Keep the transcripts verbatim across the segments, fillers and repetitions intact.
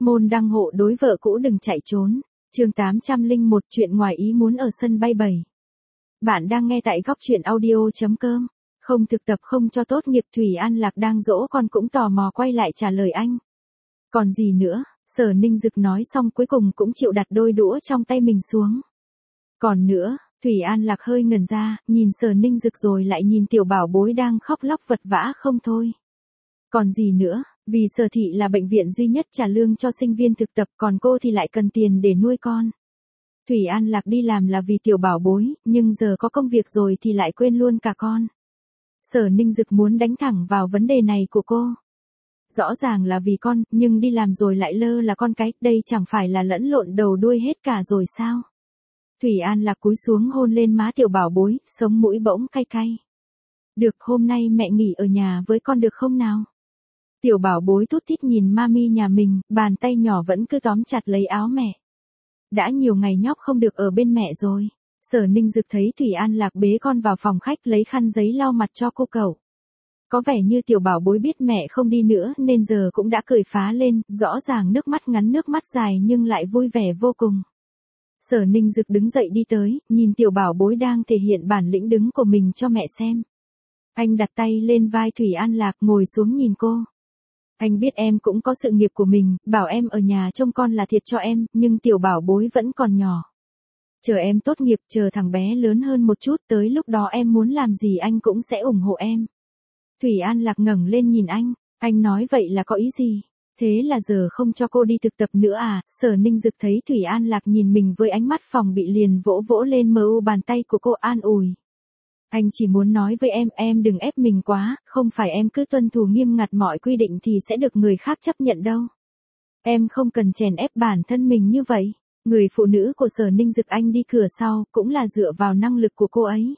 Môn đăng hộ đối vợ cũ đừng chạy trốn. Chương tám trăm lẻ một chuyện ngoài ý muốn ở sân bay bảy. Bạn đang nghe tại góc truyện audio chấm com. Không thực tập không cho tốt nghiệp. Thủy An Lạc đang dỗ con cũng tò mò quay lại trả lời anh. Còn gì nữa, Sở Ninh Dực nói xong cuối cùng cũng chịu đặt đôi đũa trong tay mình xuống. Còn nữa, Thủy An Lạc hơi ngẩn ra, nhìn Sở Ninh Dực rồi lại nhìn tiểu bảo bối đang khóc lóc vật vã không thôi. Còn gì nữa, vì Sở thị là bệnh viện duy nhất trả lương cho sinh viên thực tập, còn cô thì lại cần tiền để nuôi con. Thủy An Lạc đi làm là vì tiểu bảo bối, nhưng giờ có công việc rồi thì lại quên luôn cả con. Sở Ninh Dực muốn đánh thẳng vào vấn đề này của cô. Rõ ràng là vì con, nhưng đi làm rồi lại lơ là con cái, đây chẳng phải là lẫn lộn đầu đuôi hết cả rồi sao? Thủy An Lạc cúi xuống hôn lên má tiểu bảo bối, sống mũi bỗng cay cay. Được, hôm nay mẹ nghỉ ở nhà với con được không nào? Tiểu bảo bối tút tít nhìn mami nhà mình, bàn tay nhỏ vẫn cứ tóm chặt lấy áo mẹ. Đã nhiều ngày nhóc không được ở bên mẹ rồi. Sở Ninh Dực thấy Thủy An Lạc bế con vào phòng khách lấy khăn giấy lau mặt cho cô cậu. Có vẻ như tiểu bảo bối biết mẹ không đi nữa nên giờ cũng đã cười phá lên, rõ ràng nước mắt ngắn nước mắt dài nhưng lại vui vẻ vô cùng. Sở Ninh Dực đứng dậy đi tới, nhìn tiểu bảo bối đang thể hiện bản lĩnh đứng của mình cho mẹ xem. Anh đặt tay lên vai Thủy An Lạc ngồi xuống nhìn cô. Anh biết em cũng có sự nghiệp của mình, bảo em ở nhà trông con là thiệt cho em, nhưng tiểu bảo bối vẫn còn nhỏ. Chờ em tốt nghiệp, chờ thằng bé lớn hơn một chút, tới lúc đó em muốn làm gì anh cũng sẽ ủng hộ em. Thủy An Lạc ngẩng lên nhìn anh, anh nói vậy là có ý gì? Thế là giờ không cho cô đi thực tập nữa à? Sở Ninh Dực thấy Thủy An Lạc nhìn mình với ánh mắt phòng bị liền vỗ vỗ lên mờ u bàn tay của cô an ủi. Anh chỉ muốn nói với em, em đừng ép mình quá, không phải em cứ tuân thủ nghiêm ngặt mọi quy định thì sẽ được người khác chấp nhận đâu. Em không cần chèn ép bản thân mình như vậy. Người phụ nữ của Sở Ninh Dực anh đi cửa sau, cũng là dựa vào năng lực của cô ấy.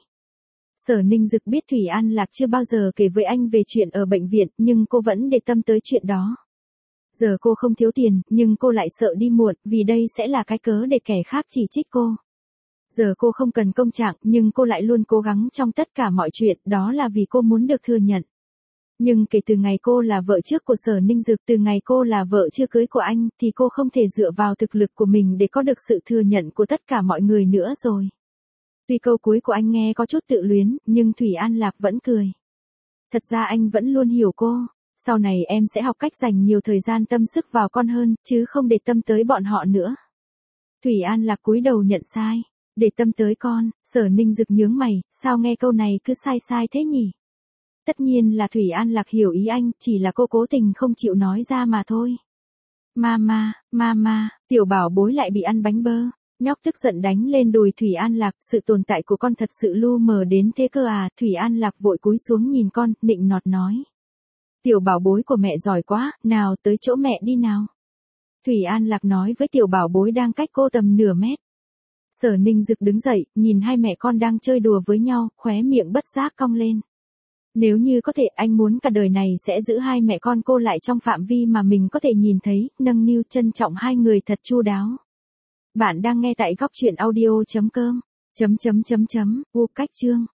Sở Ninh Dực biết Thủy An Lạc chưa bao giờ kể với anh về chuyện ở bệnh viện, nhưng cô vẫn để tâm tới chuyện đó. Giờ cô không thiếu tiền, nhưng cô lại sợ đi muộn, vì đây sẽ là cái cớ để kẻ khác chỉ trích cô. Giờ cô không cần công trạng, nhưng cô lại luôn cố gắng trong tất cả mọi chuyện, đó là vì cô muốn được thừa nhận. Nhưng kể từ ngày cô là vợ trước của Sở Ninh Dực, từ ngày cô là vợ chưa cưới của anh, thì cô không thể dựa vào thực lực của mình để có được sự thừa nhận của tất cả mọi người nữa rồi. Tuy câu cuối của anh nghe có chút tự luyến, nhưng Thủy An Lạc vẫn cười. Thật ra anh vẫn luôn hiểu cô. Sau này em sẽ học cách dành nhiều thời gian tâm sức vào con hơn, chứ không để tâm tới bọn họ nữa. Thủy An Lạc cúi đầu nhận sai. Để tâm tới con, Sở Ninh Dực nhướng mày, sao nghe câu này cứ sai sai thế nhỉ? Tất nhiên là Thủy An Lạc hiểu ý anh, chỉ là cô cố tình không chịu nói ra mà thôi. Mama, mama, tiểu bảo bối lại bị ăn bánh bơ. Nhóc tức giận đánh lên đùi Thủy An Lạc, sự tồn tại của con thật sự lu mờ đến thế cơ à? Thủy An Lạc vội cúi xuống nhìn con, nịnh nọt nói. Tiểu bảo bối của mẹ giỏi quá, nào tới chỗ mẹ đi nào. Thủy An Lạc nói với tiểu bảo bối đang cách cô tầm nửa mét. Sở Ninh Dực đứng dậy, nhìn hai mẹ con đang chơi đùa với nhau, khóe miệng bất giác cong lên. Nếu như có thể, anh muốn cả đời này sẽ giữ hai mẹ con cô lại trong phạm vi mà mình có thể nhìn thấy, nâng niu trân trọng hai người thật chu đáo. Bạn đang nghe tại góc truyện audio chấm com. Chấm chấm chấm chấm, u cách chương.